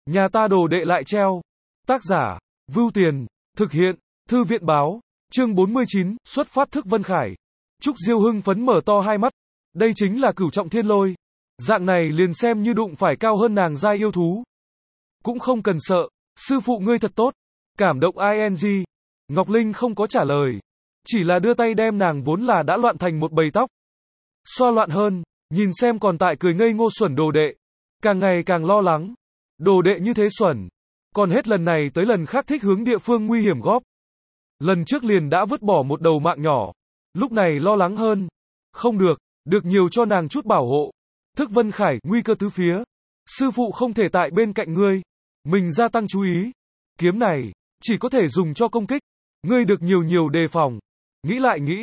Nhà ta đồ đệ lại treo. Tác giả, Vưu Tiền, thực hiện, Thư viện báo, chương 49, xuất phát Thức Vân Khải. Trúc Diêu hưng phấn mở to hai mắt. Đây chính là cửu trọng thiên lôi. Dạng này liền xem như đụng phải cao hơn nàng giai yêu thú. Cũng không cần sợ, sư phụ ngươi thật tốt. Cảm động ing. Ngọc Linh không có trả lời. Chỉ là đưa tay đem nàng vốn là đã loạn thành một bầy tóc. Xoa loạn hơn, nhìn xem còn tại cười ngây ngô xuẩn đồ đệ. Càng ngày càng lo lắng. Đồ đệ như thế xuẩn. Còn hết lần này tới lần khác thích hướng địa phương nguy hiểm góp. Lần trước liền đã vứt bỏ một đầu mạng nhỏ. Lúc này lo lắng hơn. Không được, được nhiều cho nàng chút bảo hộ. Thức Vân Khải, nguy cơ tứ phía. Sư phụ không thể tại bên cạnh ngươi. Mình gia tăng chú ý. Kiếm này, chỉ có thể dùng cho công kích. Ngươi được nhiều đề phòng. Nghĩ,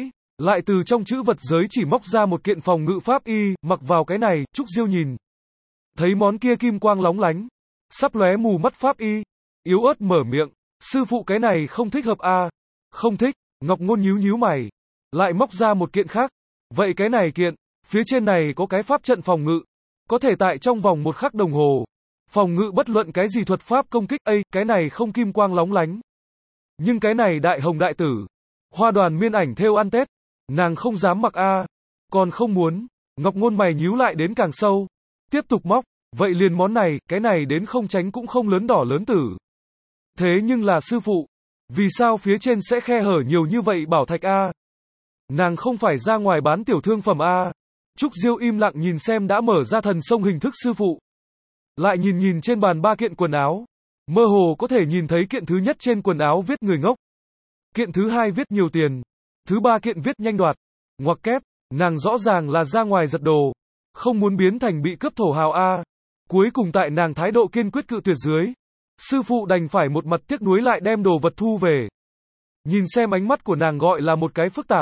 lại từ trong chữ vật giới chỉ móc ra một kiện phòng ngự pháp y, mặc vào cái này, Trúc Diêu nhìn. Thấy món kia kim quang lóng lánh. Sắp lóe mù mắt pháp y. Yếu ớt mở miệng. Sư phụ cái này không thích hợp a. Không thích, Ngọc Ngôn nhíu mày. Lại móc ra một kiện khác. Vậy cái này kiện, phía trên này có cái pháp trận phòng ngự. Có thể tại trong vòng 1 khắc đồng hồ. Phòng ngự bất luận cái gì thuật pháp công kích. Cái này không kim quang lóng lánh. Nhưng cái này đại hồng đại tử. Hoa đoàn miên ảnh thêu ăn Tết. Nàng không dám mặc a. Còn không muốn. Ngọc Ngôn mày nhíu lại đến càng sâu. Tiếp tục móc. Vậy liền món này, cái này đến không tránh cũng không lớn đỏ lớn tử. Thế nhưng là sư phụ. Vì sao phía trên sẽ khe hở nhiều như vậy bảo thạch a? Nàng không phải ra ngoài bán tiểu thương phẩm a? Trúc Diêu im lặng nhìn xem đã mở ra thần sông hình thức sư phụ. Lại nhìn trên bàn 3 kiện quần áo. Mơ hồ có thể nhìn thấy kiện thứ nhất trên quần áo viết người ngốc. Kiện thứ 2 viết nhiều tiền. Thứ 3 kiện viết nhanh đoạt. Ngoặc kép, nàng rõ ràng là ra ngoài giật đồ. Không muốn biến thành bị cướp thổ hào a. Cuối cùng tại nàng thái độ kiên quyết cự tuyệt dưới. Sư phụ đành phải một mặt tiếc nuối lại đem đồ vật thu về. Nhìn xem ánh mắt của nàng gọi là một cái phức tạp.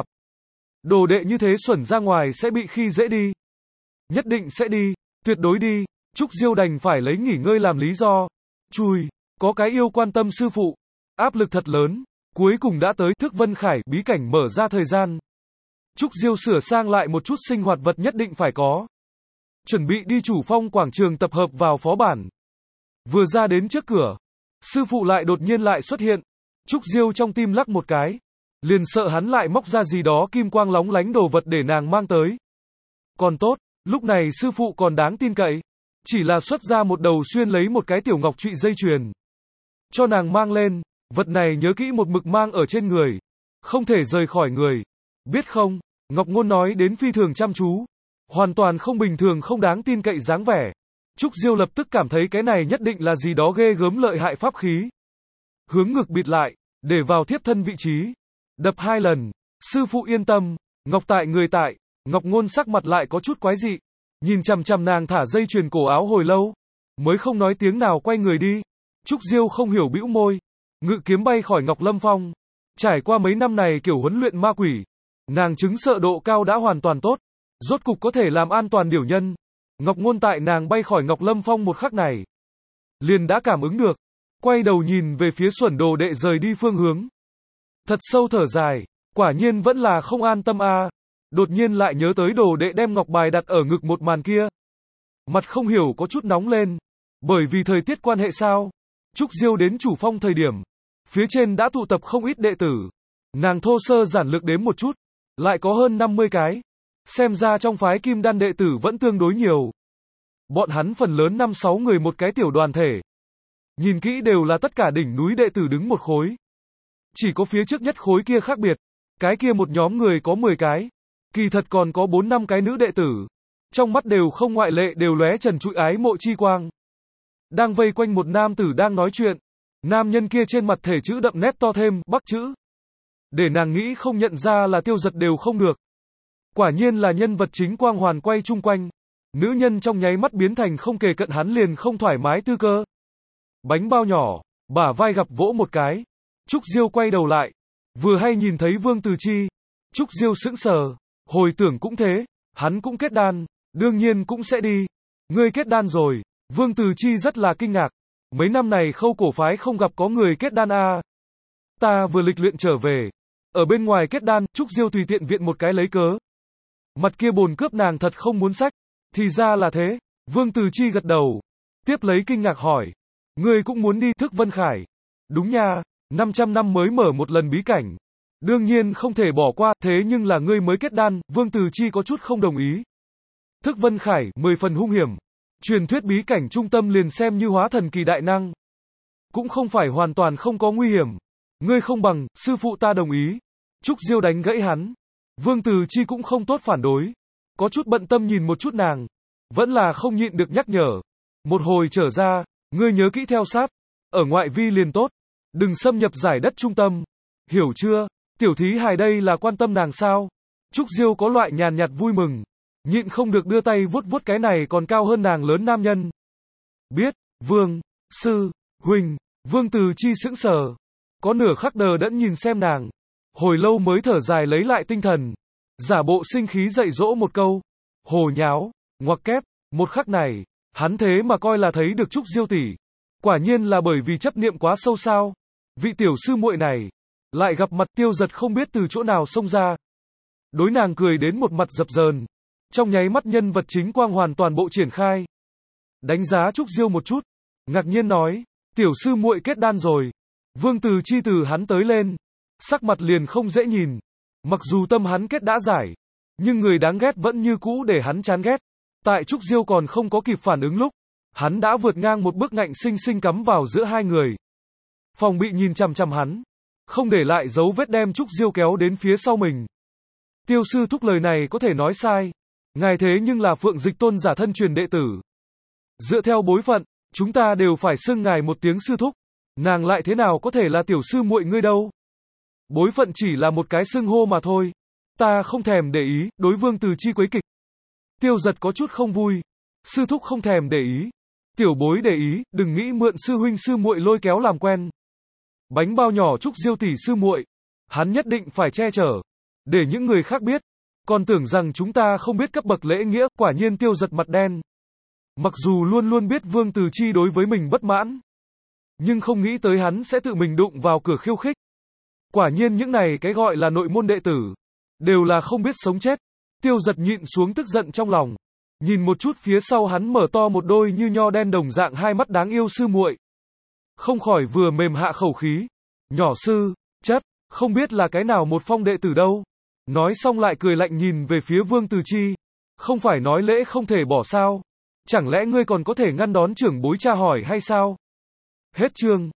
Đồ đệ như thế xuẩn ra ngoài sẽ bị khi dễ đi. Nhất định sẽ đi, tuyệt đối đi. Trúc Diêu đành phải lấy nghỉ ngơi làm lý do. Chui, có cái yêu quan tâm sư phụ. Áp lực thật lớn. Cuối cùng đã tới Thức Vân Khải bí cảnh mở ra thời gian. Trúc Diêu sửa sang lại một chút sinh hoạt vật nhất định phải có. Chuẩn bị đi Chủ Phong quảng trường tập hợp vào phó bản. Vừa ra đến trước cửa, sư phụ lại đột nhiên lại xuất hiện. Trúc Diêu trong tim lắc một cái. Liền sợ hắn lại móc ra gì đó kim quang lóng lánh đồ vật để nàng mang tới. Còn tốt, lúc này sư phụ còn đáng tin cậy. Chỉ là xuất ra một đầu xuyên lấy một cái tiểu ngọc trụy dây chuyền. Cho nàng mang lên, vật này nhớ kỹ một mực mang ở trên người. Không thể rời khỏi người. Biết không, Ngọc Ngôn nói đến phi thường chăm chú. Hoàn toàn không bình thường không đáng tin cậy dáng vẻ. Trúc Diêu lập tức cảm thấy cái này nhất định là gì đó ghê gớm lợi hại pháp khí. Hướng ngực bịt lại, để vào thiếp thân vị trí. Đập 2 lần. Sư phụ yên tâm. Ngọc tại người tại. Ngọc Ngôn sắc mặt lại có chút quái dị. Nhìn chằm nàng thả dây chuyền cổ áo hồi lâu. Mới không nói tiếng nào quay người đi. Trúc Diêu không hiểu bĩu môi. Ngự kiếm bay khỏi Ngọc Lâm Phong. Trải qua mấy năm này kiểu huấn luyện ma quỷ. Nàng chứng sợ độ cao đã hoàn toàn tốt. Rốt cục có thể làm an toàn điểu nhân. Ngọc Ngôn tại nàng bay khỏi Ngọc Lâm Phong một khắc này. Liền đã cảm ứng được. Quay đầu nhìn về phía xuẩn đồ đệ rời đi phương hướng. Thật sâu thở dài. Quả nhiên vẫn là không an tâm a. Đột nhiên lại nhớ tới đồ đệ đem ngọc bài đặt ở ngực một màn kia. Mặt không hiểu có chút nóng lên. Bởi vì thời tiết quan hệ sao. Trúc Diêu đến Chủ Phong thời điểm. Phía trên đã tụ tập không ít đệ tử. Nàng thô sơ giản lược đếm một chút. Lại có hơn 50 cái. Xem ra trong phái Kim Đan đệ tử vẫn tương đối nhiều. Bọn hắn phần lớn 5-6 người một cái tiểu đoàn thể. Nhìn kỹ đều là tất cả đỉnh núi đệ tử đứng một khối. Chỉ có phía trước nhất khối kia khác biệt. Cái kia một nhóm người có 10 cái. Kỳ thật còn có 4-5 cái nữ đệ tử. Trong mắt đều không ngoại lệ đều lóe trần trụi ái mộ chi quang. Đang vây quanh một nam tử đang nói chuyện. Nam nhân kia trên mặt thể chữ đậm nét to thêm, Bắc chữ. Để nàng nghĩ không nhận ra là Tiêu Giật đều không được. Quả nhiên là nhân vật chính quang hoàn quay chung quanh. Nữ nhân trong nháy mắt biến thành không kề cận hắn liền không thoải mái tư cơ. Bánh bao nhỏ, bả vai gặp vỗ một cái. Trúc Diêu quay đầu lại. Vừa hay nhìn thấy Vương Từ Chi. Trúc Diêu sững sờ. Hồi tưởng cũng thế. Hắn cũng kết đan. Đương nhiên cũng sẽ đi. Ngươi kết đan rồi. Vương Từ Chi rất là kinh ngạc. Mấy năm này Khâu cổ phái không gặp có người kết đan a. Ta vừa lịch luyện trở về. Ở bên ngoài kết đan, Trúc Diêu tùy tiện viện một cái lấy cớ. Mặt kia bồn cướp nàng thật không muốn xách. Thì ra là thế. Vương Từ Chi gật đầu. Tiếp lấy kinh ngạc hỏi. Ngươi cũng muốn đi Thức Vân Khải. Đúng nha, 500 năm mới mở một lần bí cảnh. Đương nhiên không thể bỏ qua, thế nhưng là ngươi mới kết đan, Vương Từ Chi có chút không đồng ý. Thức Vân Khải, 10 phần hung hiểm. Truyền thuyết bí cảnh trung tâm liền xem như hóa thần kỳ đại năng. Cũng không phải hoàn toàn không có nguy hiểm. Ngươi không bằng, sư phụ ta đồng ý. Trúc Diêu đánh gãy hắn. Vương Từ Chi cũng không tốt phản đối. Có chút bận tâm nhìn một chút nàng. Vẫn là không nhịn được nhắc nhở. Một hồi trở ra, ngươi nhớ kỹ theo sát. Ở ngoại vi liền tốt. Đừng xâm nhập giải đất trung tâm. Hiểu chưa? Tiểu thí hài đây là quan tâm nàng sao? Trúc Diêu có loại nhàn nhạt vui mừng. Nhịn không được đưa tay vuốt vuốt cái này còn cao hơn nàng lớn nam nhân. Biết, Vương, sư, huynh. Vương Từ Chi sững sờ. Có nửa khắc đờ đẫn nhìn xem nàng. Hồi lâu mới thở dài lấy lại tinh thần. Giả bộ sinh khí dạy dỗ một câu. Hồ nháo, ngoặc kép. Một khắc này, hắn thế mà coi là thấy được Trúc Diêu tỷ. Quả nhiên là bởi vì chấp niệm quá sâu sao. Vị tiểu sư muội này. Lại gặp mặt Tiêu Giật không biết từ chỗ nào xông ra. Đối nàng cười đến một mặt dập dờn. Trong nháy mắt nhân vật chính quang hoàn toàn bộ triển khai. Đánh giá Trúc Diêu một chút. Ngạc nhiên nói. Tiểu sư muội kết đan rồi. Vương Từ Chi từ hắn tới lên. Sắc mặt liền không dễ nhìn. Mặc dù tâm hắn kết đã giải. Nhưng người đáng ghét vẫn như cũ để hắn chán ghét. Tại Trúc Diêu còn không có kịp phản ứng lúc. Hắn đã vượt ngang một bước ngạnh sinh sinh cắm vào giữa hai người. Phòng bị nhìn chằm chằm hắn. Không để lại dấu vết đem Trúc Diêu kéo đến phía sau mình. Tiêu sư thúc lời này có thể nói sai. Ngài thế nhưng là Phượng Dịch Tôn giả thân truyền đệ tử. Dựa theo bối phận, chúng ta đều phải xưng ngài một tiếng sư thúc. Nàng lại thế nào có thể là tiểu sư muội ngươi đâu. Bối phận chỉ là một cái xưng hô mà thôi. Ta không thèm để ý, đối Vương Từ Chi quấy kịch. Tiêu Giật có chút không vui. Sư thúc không thèm để ý. Tiểu bối để ý, đừng nghĩ mượn sư huynh sư muội lôi kéo làm quen. Bánh bao nhỏ Trúc Diêu tỷ sư muội. Hắn nhất định phải che chở. Để những người khác biết. Còn tưởng rằng chúng ta không biết cấp bậc lễ nghĩa, quả nhiên Tiêu Giật mặt đen. Mặc dù luôn luôn biết Vương Từ Chi đối với mình bất mãn. Nhưng không nghĩ tới hắn sẽ tự mình đụng vào cửa khiêu khích. Quả nhiên những này cái gọi là nội môn đệ tử. Đều là không biết sống chết. Tiêu Giật nhịn xuống tức giận trong lòng. Nhìn một chút phía sau hắn mở to một đôi như nho đen đồng dạng hai mắt đáng yêu sư muội. Không khỏi vừa mềm hạ khẩu khí. Nhỏ sư, chất, không biết là cái nào một phong đệ tử đâu. Nói xong lại cười lạnh nhìn về phía Vương Từ Chi. Không phải nói lễ không thể bỏ sao. Chẳng lẽ ngươi còn có thể ngăn đón trưởng bối tra hỏi hay sao? Hết chương.